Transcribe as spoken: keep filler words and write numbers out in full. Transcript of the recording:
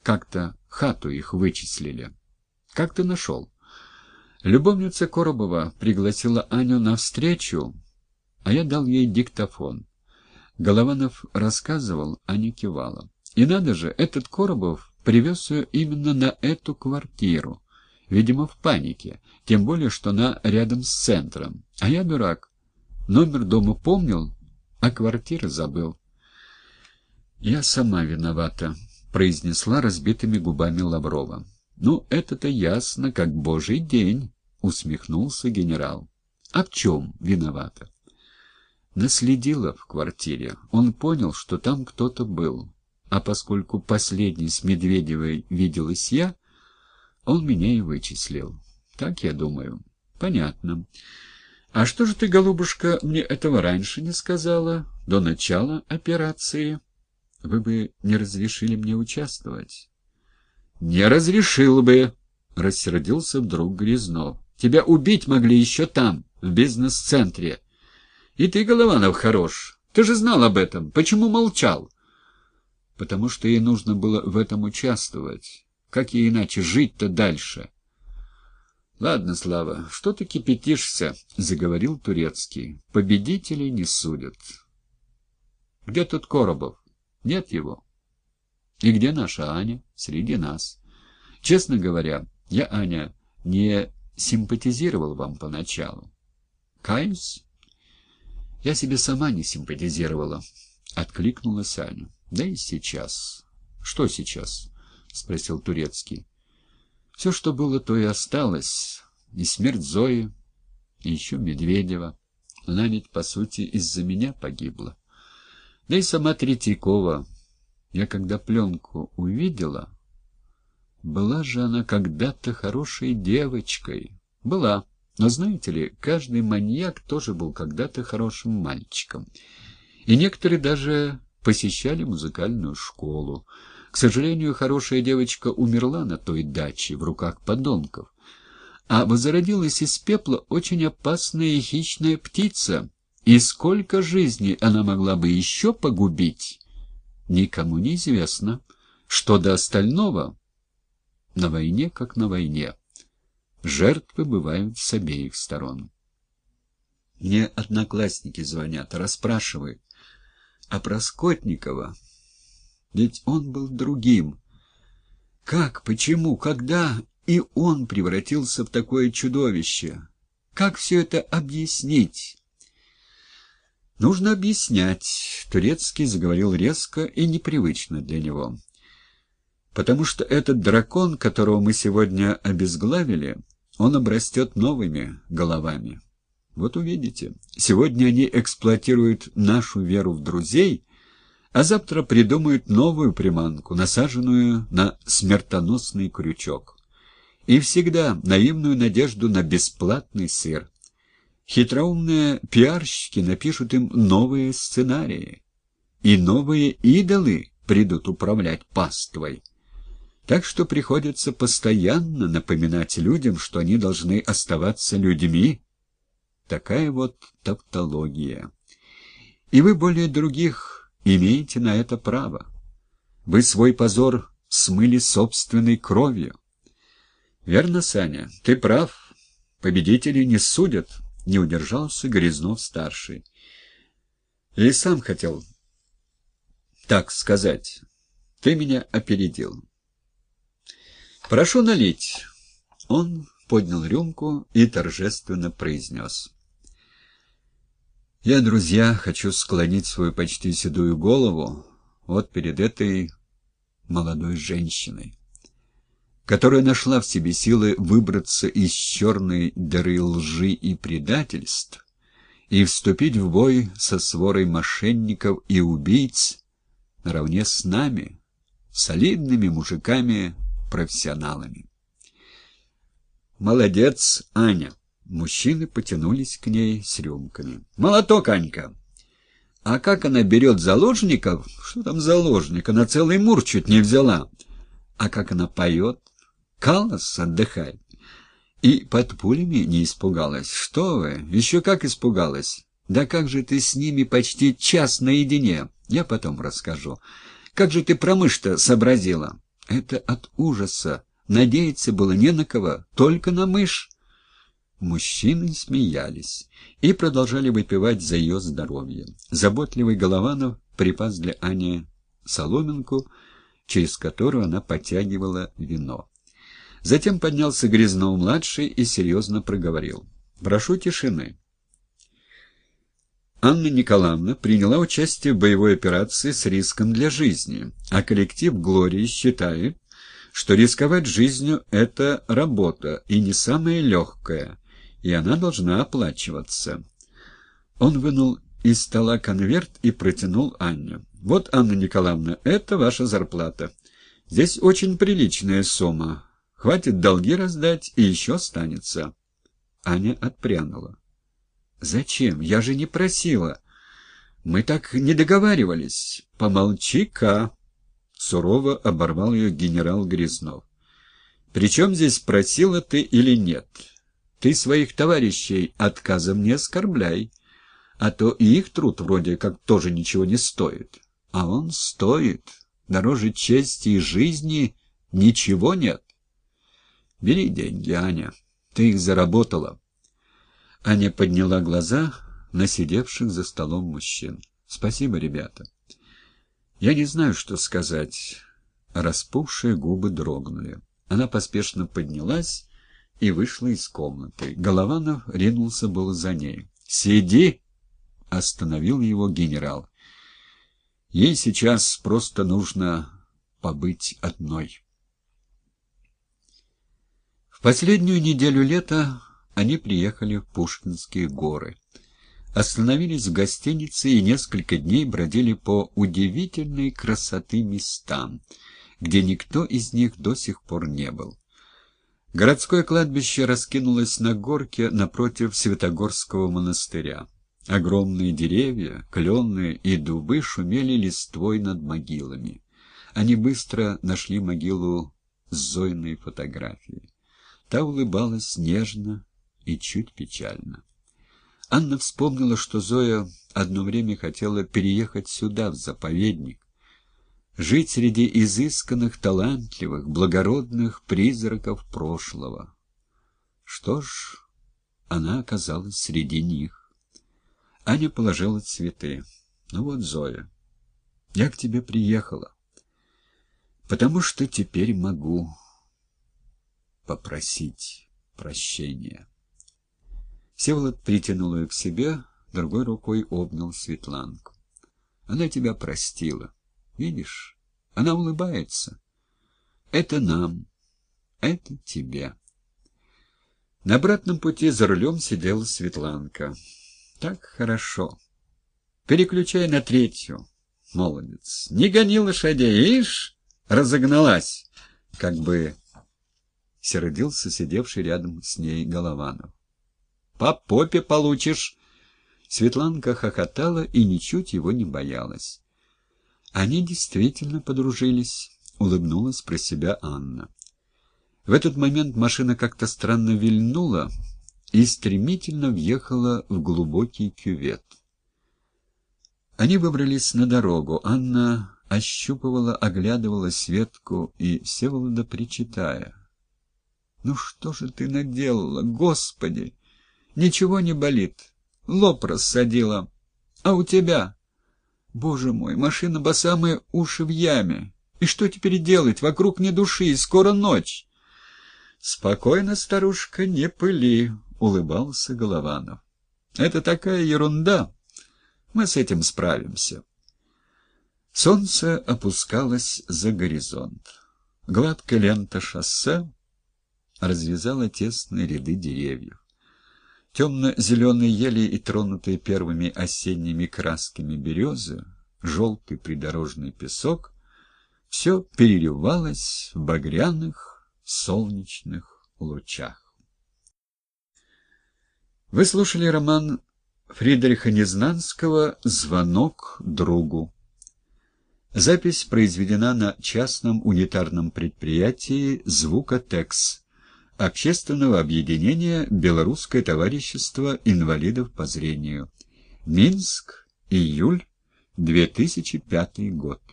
как-то хату их вычислили. Как ты нашел? Любовница Коробова пригласила Аню на встречу, а я дал ей диктофон. Голованов рассказывал, Аня кивала. И надо же, этот Коробов привез ее именно на эту квартиру. Видимо, в панике, тем более, что она рядом с центром. А я дурак. Номер дома помнил, а квартиры забыл. «Я сама виновата», — произнесла разбитыми губами Лаврова. «Ну, это-то ясно, как божий день», — усмехнулся генерал. «А в чем виновата?» Наследила в квартире. Он понял, что там кто-то был. А поскольку последний с Медведевой виделась я, он меня и вычислил. Так я думаю. Понятно. А что же ты, голубушка, мне этого раньше не сказала? До начала операции? Вы бы не разрешили мне участвовать? Не разрешил бы, рассердился вдруг Грязнов. Тебя убить могли еще там, в бизнес-центре. И ты, Голованов, хорош. Ты же знал об этом. Почему молчал? Потому что ей нужно было в этом участвовать. Как ей иначе жить-то дальше? Ладно, Слава, что ты кипятишься, заговорил Турецкий. Победителей не судят. Где тут Коробов? Нет его. И где наша Аня? Среди нас. Честно говоря, я, Аня, не симпатизировал вам поначалу. Каюсь? Я себе сама не симпатизировала, откликнулась Аня. Да и сейчас. Что сейчас? Спросил Турецкий. Все, что было, то и осталось. И смерть Зои, и еще Медведева. Она ведь, по сути, из-за меня погибла. Да и сама Третьякова. Я когда пленку увидела, была же она когда-то хорошей девочкой. Была. Но, знаете ли, каждый маньяк тоже был когда-то хорошим мальчиком. И некоторые даже посещали музыкальную школу. К сожалению, хорошая девочка умерла на той даче в руках подонков. А возродилась из пепла очень опасная и хищная птица. И сколько жизней она могла бы еще погубить, никому не известно. Что до остального, на войне как на войне. Жертвы бывают с обеих сторон. Мне одноклассники звонят, расспрашивают. А про Скотникова? Ведь он был другим. Как, почему, когда и он превратился в такое чудовище? Как все это объяснить? Нужно объяснять. Турецкий заговорил резко и непривычно для него. Потому что этот дракон, которого мы сегодня обезглавили, он обрастет новыми головами. Вот увидите. Сегодня они эксплуатируют нашу веру в друзей, а завтра придумают новую приманку, насаженную на смертоносный крючок. И всегда наивную надежду на бесплатный сыр. Хитроумные пиарщики напишут им новые сценарии, и новые идолы придут управлять паствой. Так что приходится постоянно напоминать людям, что они должны оставаться людьми. Такая вот тавтология. И вы более других имеете на это право. Вы свой позор смыли собственной кровью. Верно, Саня, ты прав. Победителей не судят, не удержался Грязнов-старший. Или сам хотел так сказать. Ты меня опередил. «Прошу налить». Он поднял рюмку и торжественно произнес. «Я, друзья, хочу склонить свою почти седую голову вот перед этой молодой женщиной, которая нашла в себе силы выбраться из черной дыры лжи и предательств и вступить в бой со сворой мошенников и убийц наравне с нами, солидными мужиками-профессионалами. «Молодец, Аня!» Мужчины потянулись к ней с рюмками. «Молоток, Анька! А как она берет заложников? Что там заложник? Она целый мур чуть не взяла. А как она поет? Каллас отдыхает. И под пулями не испугалась. Что вы? Еще как испугалась! Да как же ты с ними почти час наедине? Я потом расскажу. Как же ты про мышь-то сообразила? Это от ужаса. Надеяться было не на кого, только на мышь. Мужчины смеялись и продолжали выпивать за ее здоровье. Заботливый Голованов припас для Ани соломинку, через которую она подтягивала вино. Затем поднялся Грязнов-младший и серьезно проговорил: «Прошу тишины». Анна Николаевна приняла участие в боевой операции с риском для жизни, а коллектив «Глории» считает, что рисковать жизнью — это работа, и не самая легкая, и она должна оплачиваться. Он вынул из стола конверт и протянул Анне. «Вот, Анна Николаевна, это ваша зарплата. Здесь очень приличная сумма. Хватит долги раздать, и еще останется». Аня отпрянула. «Зачем? Я же не просила. Мы так не договаривались». «Помолчи-ка», — сурово оборвал ее генерал Грязнов. «Причем здесь просила ты или нет? Ты своих товарищей отказом не оскорбляй, а то и их труд вроде как тоже ничего не стоит. А он стоит. Дороже чести и жизни ничего нет. Бери деньги, Аня, ты их заработала». Аня подняла глаза на сидевших за столом мужчин. «Спасибо, ребята». «Я не знаю, что сказать». Распухшие губы дрогнули. Она поспешно поднялась и вышла из комнаты. Голованов ринулся было за ней. «Сиди!» — остановил его генерал. «Ей сейчас просто нужно побыть одной». В последнюю неделю лета они приехали в Пушкинские горы. Остановились в гостинице и несколько дней бродили по удивительной красоты местам, где никто из них до сих пор не был. Городское кладбище раскинулось на горке напротив Святогорского монастыря. Огромные деревья, клены и дубы шумели листвой над могилами. Они быстро нашли могилу с Зоиной фотографией. Та улыбалась нежно и чуть печально. Анна вспомнила, что Зоя одно время хотела переехать сюда, в заповедник, жить среди изысканных, талантливых, благородных призраков прошлого. Что ж, она оказалась среди них. Аня положила цветы. «Ну вот, Зоя, я к тебе приехала, потому что теперь могу попросить прощения». Всеволод притянул ее к себе, другой рукой обнял Светланку. «Она тебя простила. Видишь, она улыбается. Это нам, это тебе». На обратном пути за рулем сидела Светланка. «Так хорошо. Переключай на третью, молодец. Не гони лошадей, ишь, разогналась», как бы сердился сидевший рядом с ней Голованов. «По попе получишь!» Светланка хохотала и ничуть его не боялась. Они действительно подружились, улыбнулась про себя Анна. В этот момент машина как-то странно вильнула и стремительно въехала в глубокий кювет. Они выбрались на дорогу. Анна ощупывала, оглядывала Светку и Всеволода, причитая: «Ну что же ты наделала, Господи! Ничего не болит, лоб рассадила. А у тебя? Боже мой, машина по самые уши в яме. И что теперь делать? Вокруг ни души, и скоро ночь». «Спокойно, старушка, не пыли», — улыбался Голованов. «Это такая ерунда. Мы с этим справимся». Солнце опускалось за горизонт. Гладкая лента шоссе развязала тесные ряды деревьев. Темно-зеленые ели и тронутые первыми осенними красками березы, желтый придорожный песок — все переливалось в багряных солнечных лучах. Вы слушали роман Фридриха Незнанского «Звонок другу». Запись произведена на частном унитарном предприятии «Звукотекс» Общественного объединения «Белорусское товарищество инвалидов по зрению». Минск, июль две тысячи пятый год.